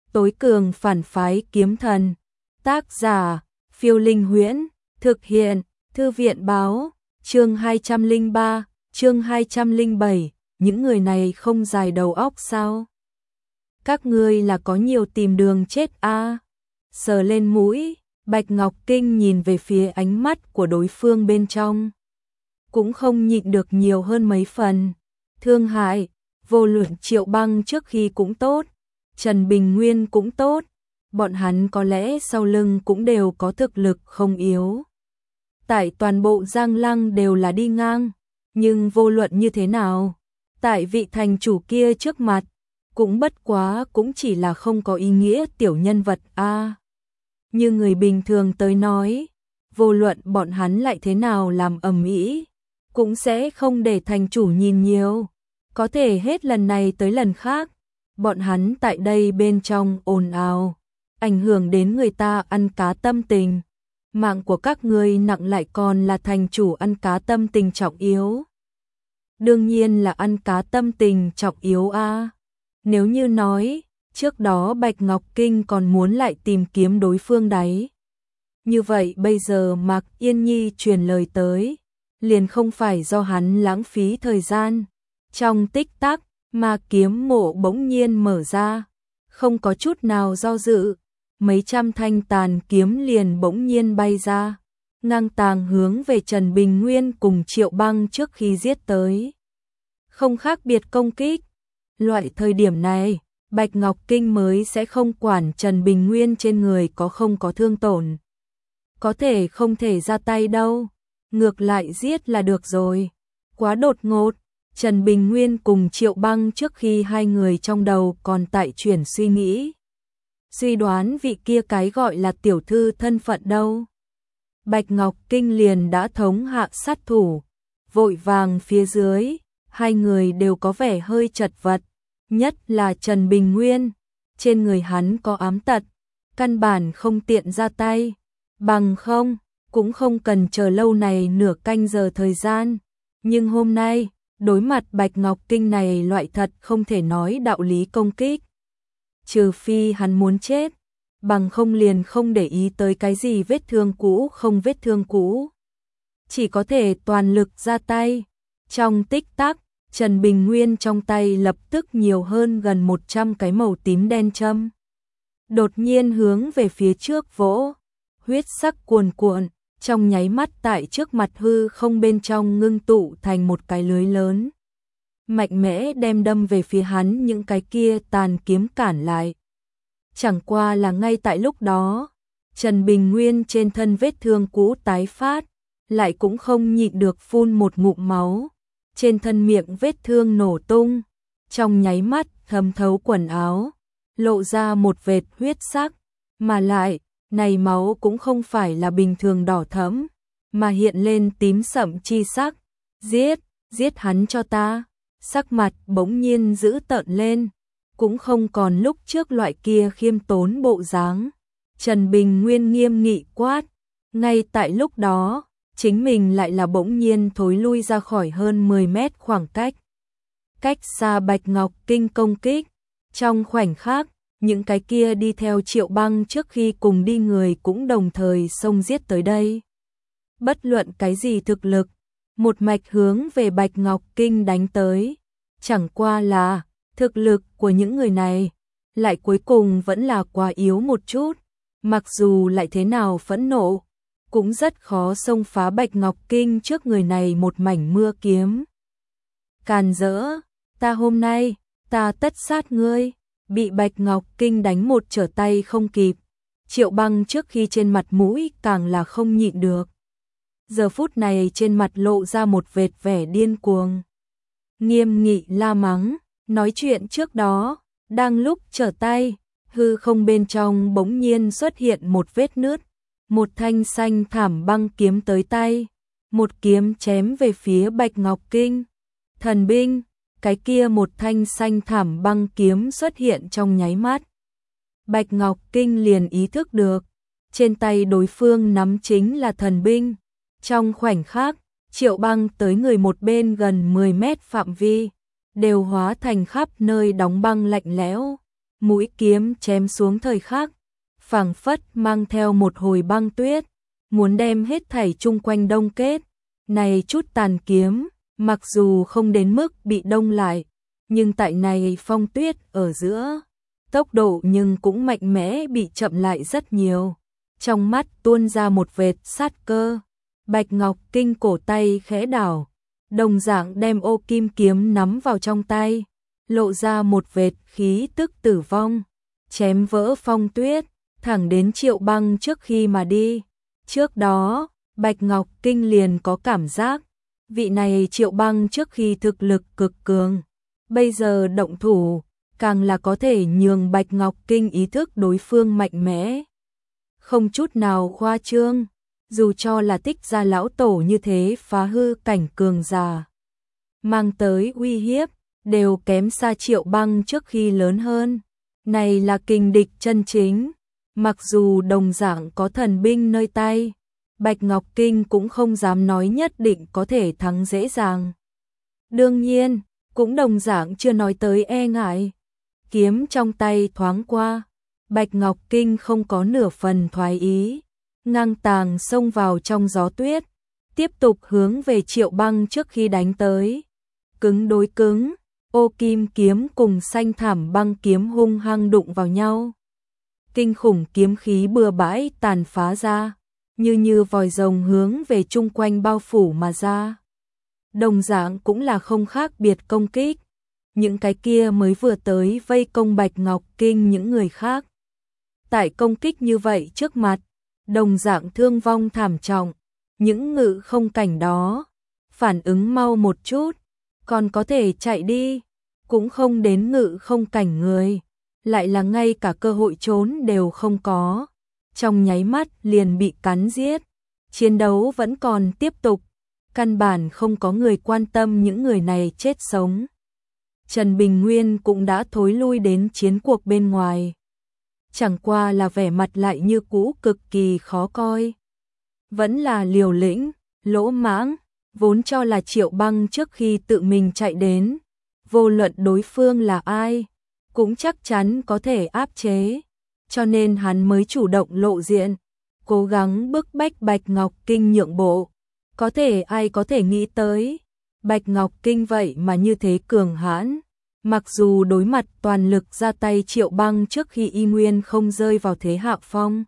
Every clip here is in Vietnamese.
tối cường phản phái kiếm thần. Tác giả, Phiêu Linh Huyễn, thực hiện, Thư viện báo, chương 203, chương 207, những người này không dài đầu óc sao? Các ngươi là có nhiều tìm đường chết a. Sờ lên mũi, Bạch Ngọc Kinh nhìn về phía ánh mắt của đối phương bên trong. Cũng không nhịn được nhiều hơn mấy phần. Thương hại, vô luận Triệu Băng trước khi cũng tốt, Trần Bình Nguyên cũng tốt, bọn hắn có lẽ sau lưng cũng đều có thực lực không yếu. Tại toàn bộ Giang Lăng đều là đi ngang, nhưng vô luận như thế nào, tại vị thành chủ kia trước mặt, cũng bất quá cũng chỉ là không có ý nghĩa tiểu nhân vật a. Như người bình thường tới nói, vô luận bọn hắn lại thế nào làm ầm ĩ, cũng sẽ không để thành chủ nhìn nhiều. Có thể hết lần này tới lần khác, bọn hắn tại đây bên trong ồn ào, ảnh hưởng đến người ta ăn cá tâm tình. Mạng của các ngươi nặng lại còn là thành chủ ăn cá tâm tình trọng yếu. Đương nhiên là ăn cá tâm tình trọng yếu a. Nếu như nói, trước đó Bạch Ngọc Kinh còn muốn lại tìm kiếm đối phương đấy. Như vậy bây giờ Mạc Yên Nhi truyền lời tới, liền không phải do hắn lãng phí thời gian. Trong tích tắc, mà kiếm mộ bỗng nhiên mở ra, không có chút nào do dự, mấy trăm thanh tàn kiếm liền bỗng nhiên bay ra, ngang tàng hướng về Trần Bình Nguyên cùng Triệu Băng trước khi giết tới. Không khác biệt công kích. Loại thời điểm này, Bạch Ngọc Kinh mới sẽ không quản Trần Bình Nguyên trên người có không có thương tổn. Có thể không thể ra tay đâu, ngược lại giết là được rồi. Quá đột ngột, Trần Bình Nguyên cùng Triệu Băng trước khi hai người trong đầu còn tại chuyển suy nghĩ. Suy đoán vị kia cái gọi là tiểu thư thân phận đâu. Bạch Ngọc Kinh liền đã thống hạ sát thủ, vội vàng phía dưới, hai người đều có vẻ hơi chật vật, nhất là Trần Bình Nguyên, trên người hắn có ám tật, căn bản không tiện ra tay, bằng không, cũng không cần chờ lâu này nửa canh giờ thời gian, nhưng hôm nay, đối mặt Bạch Ngọc Kinh này loại thật không thể nói đạo lý công kích. Trừ phi hắn muốn chết, bằng không liền không để ý tới cái gì vết thương cũ không vết thương cũ. Chỉ có thể toàn lực ra tay. Trong tích tắc, Trần Bình Nguyên trong tay lập tức nhiều hơn gần 100 cái màu tím đen châm. Đột nhiên hướng về phía trước vỗ, huyết sắc cuồn cuộn, trong nháy mắt tại trước mặt hư không bên trong ngưng tụ thành một cái lưới lớn. Mạnh mẽ đem đâm về phía hắn những cái kia tàn kiếm cản lại. Chẳng qua là ngay tại lúc đó, Trần Bình Nguyên trên thân vết thương cũ tái phát, lại cũng không nhịn được phun một ngụm máu. Trên thân miệng vết thương nổ tung, trong nháy mắt thấm thấu quần áo, lộ ra một vệt huyết sắc, mà lại, này máu cũng không phải là bình thường đỏ thẫm, mà hiện lên tím sậm chi sắc. Giết hắn cho ta. Sắc mặt bỗng nhiên dữ tợn lên, cũng không còn lúc trước loại kia khiêm tốn bộ dáng. Trần Bình Nguyên nghiêm nghị quát, ngay tại lúc đó, chính mình lại là bỗng nhiên thối lui ra khỏi hơn 10 mét khoảng cách. Cách xa Bạch Ngọc Kinh công kích, trong khoảnh khắc, những cái kia đi theo Triệu Băng trước khi cùng đi người cũng đồng thời xông giết tới đây. Bất luận cái gì thực lực, một mạch hướng về Bạch Ngọc Kinh đánh tới. Chẳng qua là, thực lực của những người này, lại cuối cùng vẫn là quá yếu một chút. Mặc dù lại thế nào phẫn nộ, cũng rất khó xông phá Bạch Ngọc Kinh trước người này một mảnh mưa kiếm. Càn rỡ, ta hôm nay, ta tất sát ngươi. Bị Bạch Ngọc Kinh đánh một trở tay không kịp. Triệu Băng trước khi trên mặt mũi càng là không nhịn được. Giờ phút này trên mặt lộ ra một vệt vẻ điên cuồng. Nghiêm nghị la mắng, nói chuyện trước đó, đang lúc trở tay, hư không bên trong bỗng nhiên xuất hiện một vết nứt, một thanh xanh thảm băng kiếm tới tay, một kiếm chém về phía Bạch Ngọc Kinh. Thần binh, cái kia một thanh xanh thảm băng kiếm xuất hiện trong nháy mắt. Bạch Ngọc Kinh liền ý thức được, trên tay đối phương nắm chính là thần binh. Trong khoảnh khắc, Triệu Băng tới người một bên gần 10 mét phạm vi, đều hóa thành khắp nơi đóng băng lạnh lẽo. mũi kiếm chém xuống thời khắc, phảng phất mang theo một hồi băng tuyết, muốn đem hết thảy chung quanh đông kết. Này chút tàn kiếm, mặc dù không đến mức bị đông lại, nhưng tại này phong tuyết ở giữa, tốc độ nhưng cũng mạnh mẽ bị chậm lại rất nhiều. Trong mắt tuôn ra một vệt sát cơ, Bạch Ngọc Kinh cổ tay khẽ đảo, đồng dạng đem ô kim kiếm nắm vào trong tay, lộ ra một vệt khí tức tử vong, chém vỡ phong tuyết, thẳng đến Triệu Băng trước khi mà đi. Trước đó, Bạch Ngọc Kinh liền có cảm giác, vị này Triệu Băng trước khi thực lực cực cường, bây giờ động thủ, càng là có thể nhường Bạch Ngọc Kinh ý thức đối phương mạnh mẽ. Không chút nào khoa trương, dù cho là Tích gia lão tổ như thế phá hư cảnh cường già, mang tới uy hiếp, đều kém xa Triệu Băng trước khi lớn hơn. Này là kình địch chân chính, mặc dù đồng dạng có thần binh nơi tay, Bạch Ngọc Kinh cũng không dám nói nhất định có thể thắng dễ dàng. Đương nhiên, cũng đồng dạng chưa nói tới e ngại. Kiếm trong tay thoáng qua, Bạch Ngọc Kinh không có nửa phần thoái ý, ngang tàng xông vào trong gió tuyết, tiếp tục hướng về Triệu Băng trước khi đánh tới. Cứng đối cứng, ô kim kiếm cùng xanh thảm băng kiếm hung hăng đụng vào nhau. Kinh khủng kiếm khí bừa bãi tàn phá ra, như vòi rồng hướng về chung quanh bao phủ mà ra. Đồng dạng cũng là không khác biệt công kích. Những cái kia mới vừa tới vây công Bạch Ngọc Kinh những người khác. Tại công kích như vậy trước mặt, đồng dạng thương vong thảm trọng, những ngự không cảnh đó, phản ứng mau một chút, còn có thể chạy đi, cũng không đến ngự không cảnh người, lại là ngay cả cơ hội trốn đều không có, trong nháy mắt liền bị cắn giết. Chiến đấu vẫn còn tiếp tục, căn bản không có người quan tâm những người này chết sống. Trần Bình Nguyên cũng đã thối lui đến chiến cuộc bên ngoài. Chẳng qua là vẻ mặt lại như cũ cực kỳ khó coi. Vẫn là liều lĩnh, lỗ mãng, vốn cho là Triệu Băng trước khi tự mình chạy đến, vô luận đối phương là ai, cũng chắc chắn có thể áp chế, cho nên hắn mới chủ động lộ diện, cố gắng bức bách Bạch Ngọc Kinh nhượng bộ. Có thể ai có thể nghĩ tới, Bạch Ngọc Kinh vậy mà như thế cường hãn, mặc dù đối mặt toàn lực ra tay Triệu Băng trước khi y nguyên không rơi vào thế hạ phong.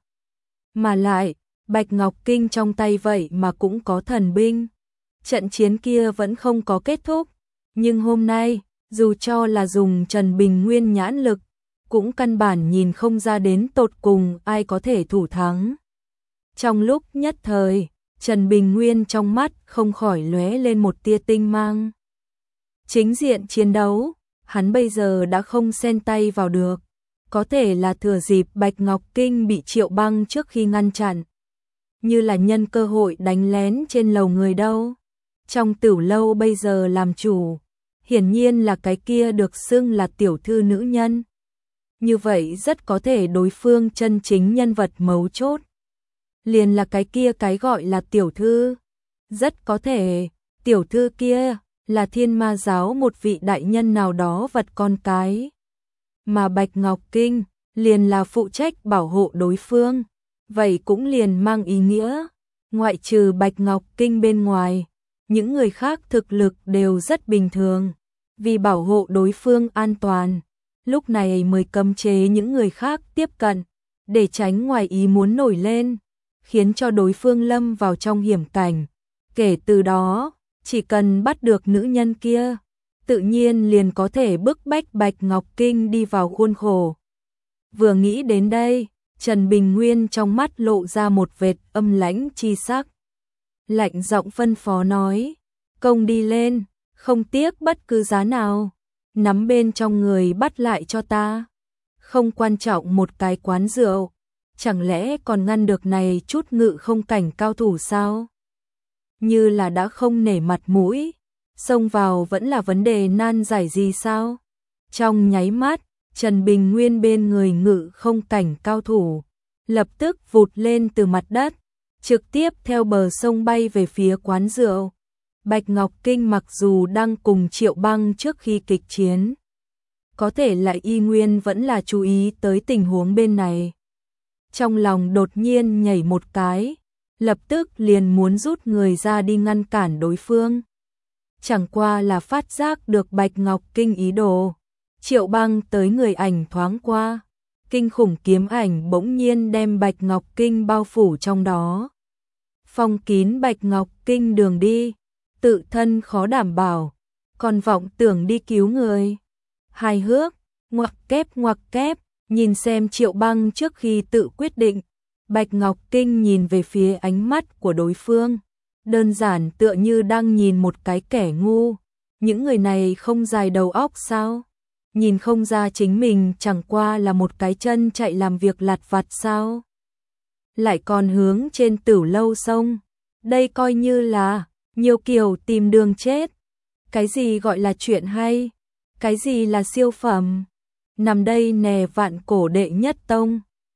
Mà lại, Bạch Ngọc Kinh trong tay vậy mà cũng có thần binh. Trận chiến kia vẫn không có kết thúc, nhưng hôm nay, dù cho là dùng Trần Bình Nguyên nhãn lực, cũng căn bản nhìn không ra đến tột cùng ai có thể thủ thắng. Trong lúc nhất thời, Trần Bình Nguyên trong mắt không khỏi lóe lên một tia tinh mang. Chính diện chiến đấu, hắn bây giờ đã không xen tay vào được, có thể là thừa dịp Bạch Ngọc Kinh bị Triệu Băng trước khi ngăn chặn, như là nhân cơ hội đánh lén trên lầu người đâu. Trong Tửu lâu bây giờ làm chủ, hiển nhiên là cái kia được xưng là tiểu thư nữ nhân. Như vậy rất có thể đối phương chân chính nhân vật mấu chốt liền là cái kia cái gọi là tiểu thư. Rất có thể, tiểu thư kia là Thiên Ma giáo một vị đại nhân nào đó vật con cái. Mà Bạch Ngọc Kinh liền là phụ trách bảo hộ đối phương. Vậy cũng liền mang ý nghĩa, ngoại trừ Bạch Ngọc Kinh bên ngoài, những người khác thực lực đều rất bình thường. Vì bảo hộ đối phương an toàn, lúc này mới cấm chế những người khác tiếp cận, để tránh ngoài ý muốn nổi lên, khiến cho đối phương lâm vào trong hiểm cảnh. Kể từ đó, chỉ cần bắt được nữ nhân kia, tự nhiên liền có thể bức bách Bạch Ngọc Kinh đi vào khuôn khổ. Vừa nghĩ đến đây, Trần Bình Nguyên trong mắt lộ ra một vệt âm lãnh chi sắc. Lạnh giọng phân phó nói, công đi lên, không tiếc bất cứ giá nào, nắm bên trong người bắt lại cho ta. Không quan trọng một cái quán rượu, chẳng lẽ còn ngăn được này chút ngự không cảnh cao thủ sao? Như là đã không nể mặt mũi, xông vào vẫn là vấn đề nan giải gì sao? Trong nháy mắt, Trần Bình Nguyên bên người ngự không cảnh cao thủ, lập tức vụt lên từ mặt đất, trực tiếp theo bờ sông bay về phía quán rượu. Bạch Ngọc Kinh mặc dù đang cùng Triệu Băng trước khi kịch chiến, có thể lại y nguyên vẫn là chú ý tới tình huống bên này. Trong lòng đột nhiên nhảy một cái, lập tức liền muốn rút người ra đi ngăn cản đối phương. Chẳng qua là phát giác được Bạch Ngọc Kinh ý đồ. Triệu Băng tới người ảnh thoáng qua, kinh khủng kiếm ảnh bỗng nhiên đem Bạch Ngọc Kinh bao phủ trong đó. Phong kín Bạch Ngọc Kinh đường đi, tự thân khó đảm bảo, còn vọng tưởng đi cứu người. Hài hước, ngoặc kép, nhìn xem Triệu Băng trước khi tự quyết định. Bạch Ngọc Kinh nhìn về phía ánh mắt của đối phương, đơn giản tựa như đang nhìn một cái kẻ ngu. Những người này không dài đầu óc sao? Nhìn không ra chính mình chẳng qua là một cái chân chạy làm việc lặt vặt sao? Lại còn hướng trên Tử Lâu sông. Đây coi như là nhiều kiểu tìm đường chết. Cái gì gọi là chuyện hay? Cái gì là siêu phẩm? Nằm đây nè vạn cổ đệ nhất tông.